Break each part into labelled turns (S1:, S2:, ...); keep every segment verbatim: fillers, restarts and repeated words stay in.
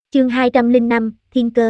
S1: Chương hai trăm lẻ năm, Thiên Cơ.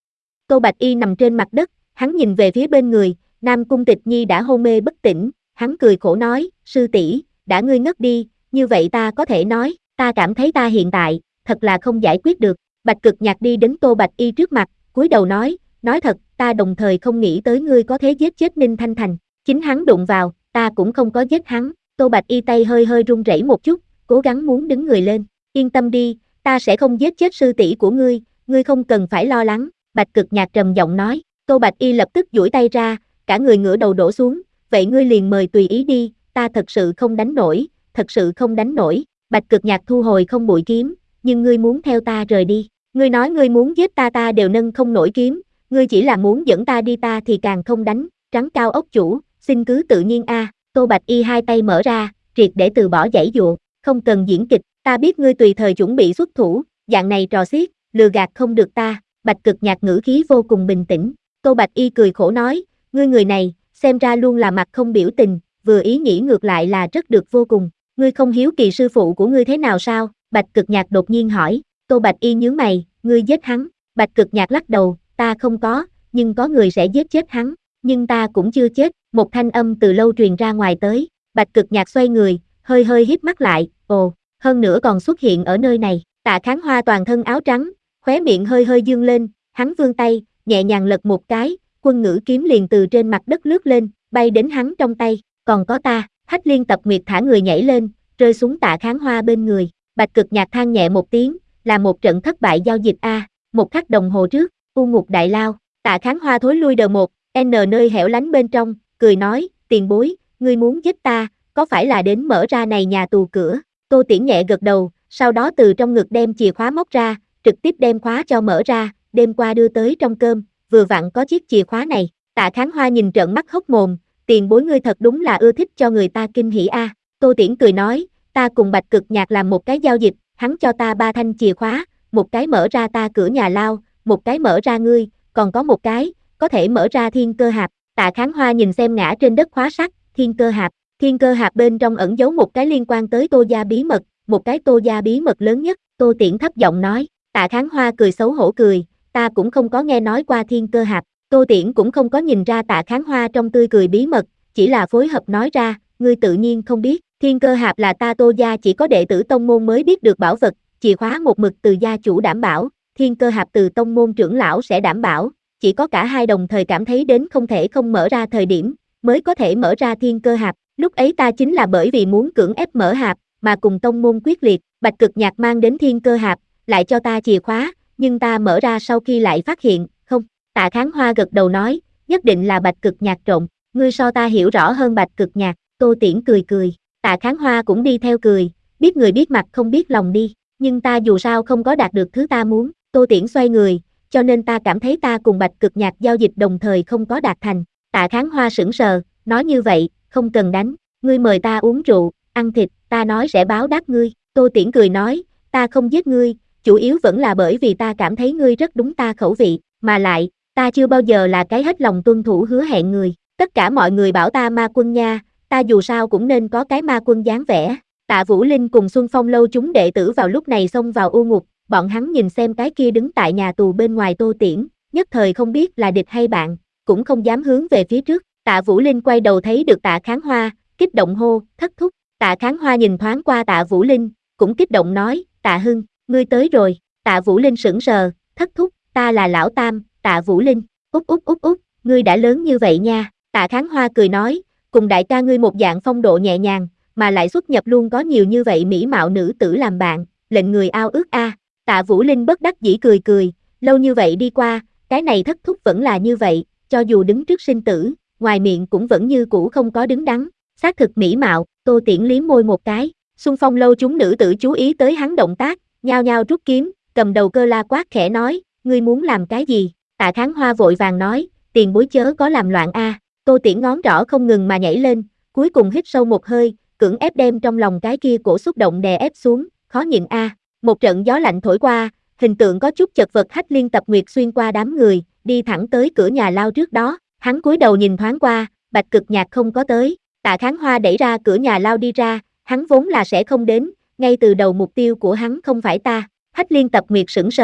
S1: Tô Bạch Y nằm trên mặt đất, hắn nhìn về phía bên người, Nam Cung Tịch Nhi đã hôn mê bất tỉnh, hắn cười khổ nói, sư tỷ, đã ngươi ngất đi, như vậy ta có thể nói, ta cảm thấy ta hiện tại, thật là không giải quyết được. Bạch Cực Nhạc đi đến Tô Bạch Y trước mặt, cúi đầu nói, nói thật, ta đồng thời không nghĩ tới ngươi có thể giết chết Ninh Thanh Thành, chính hắn đụng vào, ta cũng không có giết hắn. Tô Bạch Y tay hơi hơi run rẩy một chút, cố gắng muốn đứng người lên, yên tâm đi, ta sẽ không giết chết sư tỷ của ngươi, ngươi không cần phải lo lắng, Bạch Cực Nhạc trầm giọng nói. Tô Bạch Y lập tức duỗi tay ra, cả người ngửa đầu đổ xuống, vậy ngươi liền mời tùy ý đi, ta thật sự không đánh nổi, thật sự không đánh nổi. Bạch Cực Nhạc thu hồi không bụi kiếm, nhưng ngươi muốn theo ta rời đi, ngươi nói ngươi muốn giết ta ta đều nâng không nổi kiếm, ngươi chỉ là muốn dẫn ta đi ta thì càng không đánh, trắng cao ốc chủ, xin cứ tự nhiên a. Tô Bạch Y hai tay mở ra, triệt để từ bỏ giãy dụa, không cần diễn kịch, ta biết ngươi tùy thời chuẩn bị xuất thủ, dạng này trò xiết, lừa gạt không được ta. Bạch Cực Nhạc ngữ khí vô cùng bình tĩnh. Tô Bạch Y cười khổ nói, ngươi người này, xem ra luôn là mặt không biểu tình, vừa ý nghĩ ngược lại là rất được vô cùng, ngươi không hiếu kỳ sư phụ của ngươi thế nào sao? Bạch Cực Nhạc đột nhiên hỏi. Tô Bạch Y nhướng mày, ngươi giết hắn? Bạch Cực Nhạc lắc đầu, ta không có, nhưng có người sẽ giết chết hắn, nhưng ta cũng chưa chết. Một thanh âm từ lâu truyền ra ngoài tới, Bạch Cực Nhạc xoay người, hơi hơi híp mắt lại, ồ, hơn nữa còn xuất hiện ở nơi này. Tạ Kháng Hoa toàn thân áo trắng, khóe miệng hơi hơi dương lên, hắn vươn tay, nhẹ nhàng lật một cái, quân ngữ kiếm liền từ trên mặt đất lướt lên, bay đến hắn trong tay, còn có ta. Hách Liên Tập Nguyệt thả người nhảy lên, rơi xuống Tạ Kháng Hoa bên người. Bạch Cực Nhạc than nhẹ một tiếng, là một trận thất bại giao dịch a. À. Một khắc đồng hồ trước, U Ngục Đại Lao, Tạ Kháng Hoa thối lui đờ một, N nơi hẻo lánh bên trong, cười nói, tiền bối, ngươi muốn giết ta, có phải là đến mở ra này nhà tù cửa? Tô Tiễn nhẹ gật đầu, sau đó từ trong ngực đem chìa khóa móc ra, trực tiếp đem khóa cho mở ra, đêm qua đưa tới trong cơm, vừa vặn có chiếc chìa khóa này. Tạ Kháng Hoa nhìn trợn mắt hốc mồm, tiền bối ngươi thật đúng là ưa thích cho người ta kinh hỉ a. À. Tô Tiễn cười nói, ta cùng Bạch Cực Nhạc làm một cái giao dịch, hắn cho ta ba thanh chìa khóa, một cái mở ra ta cửa nhà lao, một cái mở ra ngươi, còn có một cái, có thể mở ra Thiên Cơ Hạp. Tạ Kháng Hoa nhìn xem ngã trên đất khóa sắt, Thiên Cơ Hạp, Thiên Cơ Hạp bên trong ẩn giấu một cái liên quan tới Tô gia bí mật, một cái Tô gia bí mật lớn nhất. Tô Tiễn thấp giọng nói. Tạ Kháng Hoa cười xấu hổ cười, ta cũng không có nghe nói qua Thiên Cơ Hạp. Tô Tiễn cũng không có nhìn ra Tạ Kháng Hoa trong tươi cười bí mật, chỉ là phối hợp nói ra, ngươi tự nhiên không biết, Thiên Cơ Hạp là ta Tô gia chỉ có đệ tử tông môn mới biết được bảo vật, chìa khóa một mực từ gia chủ đảm bảo, Thiên Cơ Hạp từ tông môn trưởng lão sẽ đảm bảo, chỉ có cả hai đồng thời cảm thấy đến không thể không mở ra thời điểm, mới có thể mở ra Thiên Cơ Hạp, lúc ấy ta chính là bởi vì muốn cưỡng ép mở hạp, mà cùng tông môn quyết liệt. Bạch Cực Nhạc mang đến Thiên Cơ Hạp, lại cho ta chìa khóa, nhưng ta mở ra sau khi lại phát hiện, không. Tạ Kháng Hoa gật đầu nói, nhất định là Bạch Cực Nhạc trộn, ngươi so ta hiểu rõ hơn Bạch Cực Nhạc. Tô Tiễn cười cười, Tạ Kháng Hoa cũng đi theo cười, biết người biết mặt không biết lòng đi, nhưng ta dù sao không có đạt được thứ ta muốn. Tô Tiễn xoay người, cho nên ta cảm thấy ta cùng Bạch Cực Nhạc giao dịch đồng thời không có đạt thành. Tạ Kháng Hoa sững sờ, nói như vậy, không cần đánh, ngươi mời ta uống rượu, ăn thịt, ta nói sẽ báo đáp ngươi. Tô Tiễn cười nói, ta không giết ngươi, chủ yếu vẫn là bởi vì ta cảm thấy ngươi rất đúng ta khẩu vị, mà lại, ta chưa bao giờ là cái hết lòng tuân thủ hứa hẹn người, tất cả mọi người bảo ta ma quân nha, ta dù sao cũng nên có cái ma quân dáng vẻ. Tạ Vũ Linh cùng Xuân Phong lâu chúng đệ tử vào lúc này xông vào U Ngục, bọn hắn nhìn xem cái kia đứng tại nhà tù bên ngoài Tô Tiễn, nhất thời không biết là địch hay bạn, cũng không dám hướng về phía trước. Tạ Vũ Linh quay đầu thấy được Tạ Kháng Hoa, kích động hô, thất thúc. Tạ Kháng Hoa nhìn thoáng qua Tạ Vũ Linh, cũng kích động nói, Tạ Hưng, ngươi tới rồi. Tạ Vũ Linh sững sờ, thất thúc, ta là Lão Tam, Tạ Vũ Linh. Út út út út, ngươi đã lớn như vậy nha. Tạ Kháng Hoa cười nói, cùng đại ca ngươi một dạng phong độ nhẹ nhàng, mà lại xuất nhập luôn có nhiều như vậy mỹ mạo nữ tử làm bạn, lệnh người ao ước a. À. Tạ Vũ Linh bất đắc dĩ cười cười, lâu như vậy đi qua, cái này thất thúc vẫn là như vậy, cho dù đứng trước sinh tử, ngoài miệng cũng vẫn như cũ không có đứng đắn, xác thực mỹ mạo. Tô Tiễn liếm môi một cái, Xuân Phong lâu chúng nữ tử chú ý tới hắn động tác, nhao nhao rút kiếm, cầm đầu Cơ La quát khẽ nói, ngươi muốn làm cái gì? Tạ Kháng Hoa vội vàng nói, tiền bối chớ có làm loạn a. À. Tô Tiễn ngón trỏ không ngừng mà nhảy lên, cuối cùng hít sâu một hơi, cưỡng ép đem trong lòng cái kia cổ xúc động đè ép xuống, khó nhịn a. À. Một trận gió lạnh thổi qua, hình tượng có chút chật vật. Hách Liên Tập Nguyệt xuyên qua đám người, đi thẳng tới cửa nhà lao trước đó, hắn cúi đầu nhìn thoáng qua, Bạch Cực Nhạc không có tới. Tạ Kháng Hoa đẩy ra cửa nhà lao đi ra, hắn vốn là sẽ không đến, ngay từ đầu mục tiêu của hắn không phải ta. Hách Liên Tập Nguyệt sững sờ,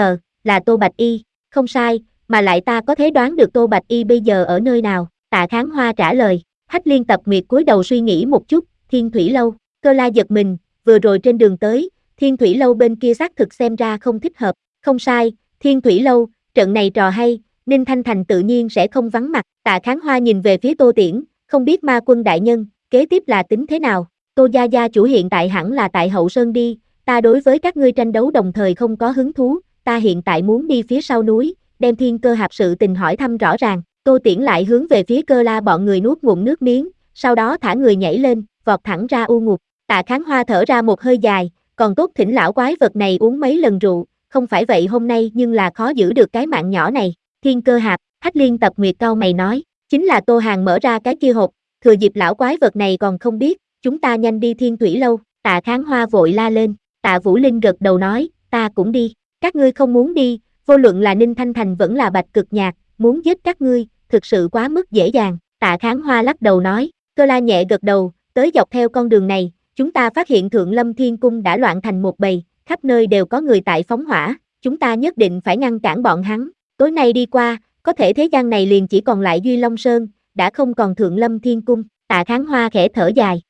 S1: là Tô Bạch Y, không sai, mà lại ta có thể đoán được Tô Bạch Y bây giờ ở nơi nào, Tạ Kháng Hoa trả lời. Hách Liên Tập Nguyệt cúi đầu suy nghĩ một chút, Thiên Thủy Lâu, Cơ La giật mình, vừa rồi trên đường tới, Thiên Thủy Lâu bên kia xác thực xem ra không thích hợp, không sai, Thiên Thủy Lâu, trận này trò hay, Ninh Thanh Thành tự nhiên sẽ không vắng mặt, Tạ Kháng Hoa nhìn về phía Tô Tiễn, không biết Ma Quân đại nhân, kế tiếp là tính thế nào, Tô gia gia chủ hiện tại hẳn là tại Hậu Sơn đi, ta đối với các ngươi tranh đấu đồng thời không có hứng thú, ta hiện tại muốn đi phía sau núi, đem Thiên Cơ Hạp sự tình hỏi thăm rõ ràng, Tô Tiễn lại hướng về phía Cơ La bọn người nuốt ngụm nước miếng, sau đó thả người nhảy lên, vọt thẳng ra u ngục, Tạ Kháng Hoa thở ra một hơi dài, còn tốt thỉnh lão quái vật này uống mấy lần rượu, không phải vậy hôm nay nhưng là khó giữ được cái mạng nhỏ này, Thiên Cơ Hạp, Hách Liên Tập Nguyệt cau mày nói, chính là Tô Hàng mở ra cái kia hộp, thừa dịp lão quái vật này còn không biết, chúng ta nhanh đi Thiên Thủy Lâu, Tạ Kháng Hoa vội la lên, Tạ Vũ Linh gật đầu nói, ta cũng đi, các ngươi không muốn đi, vô luận là Ninh Thanh Thành vẫn là Bạch Cực Nhạc, muốn giết các ngươi, thực sự quá mức dễ dàng, Tạ Kháng Hoa lắc đầu nói, Cơ La nhẹ gật đầu, tới dọc theo con đường này, chúng ta phát hiện Thượng Lâm Thiên Cung đã loạn thành một bầy, khắp nơi đều có người tại phóng hỏa, chúng ta nhất định phải ngăn cản bọn hắn, tối nay đi qua, có thể thế gian này liền chỉ còn lại Duy Long Sơn, đã không còn Thượng Lâm Thiên Cung, Tạ Kháng Hoa khẽ thở dài,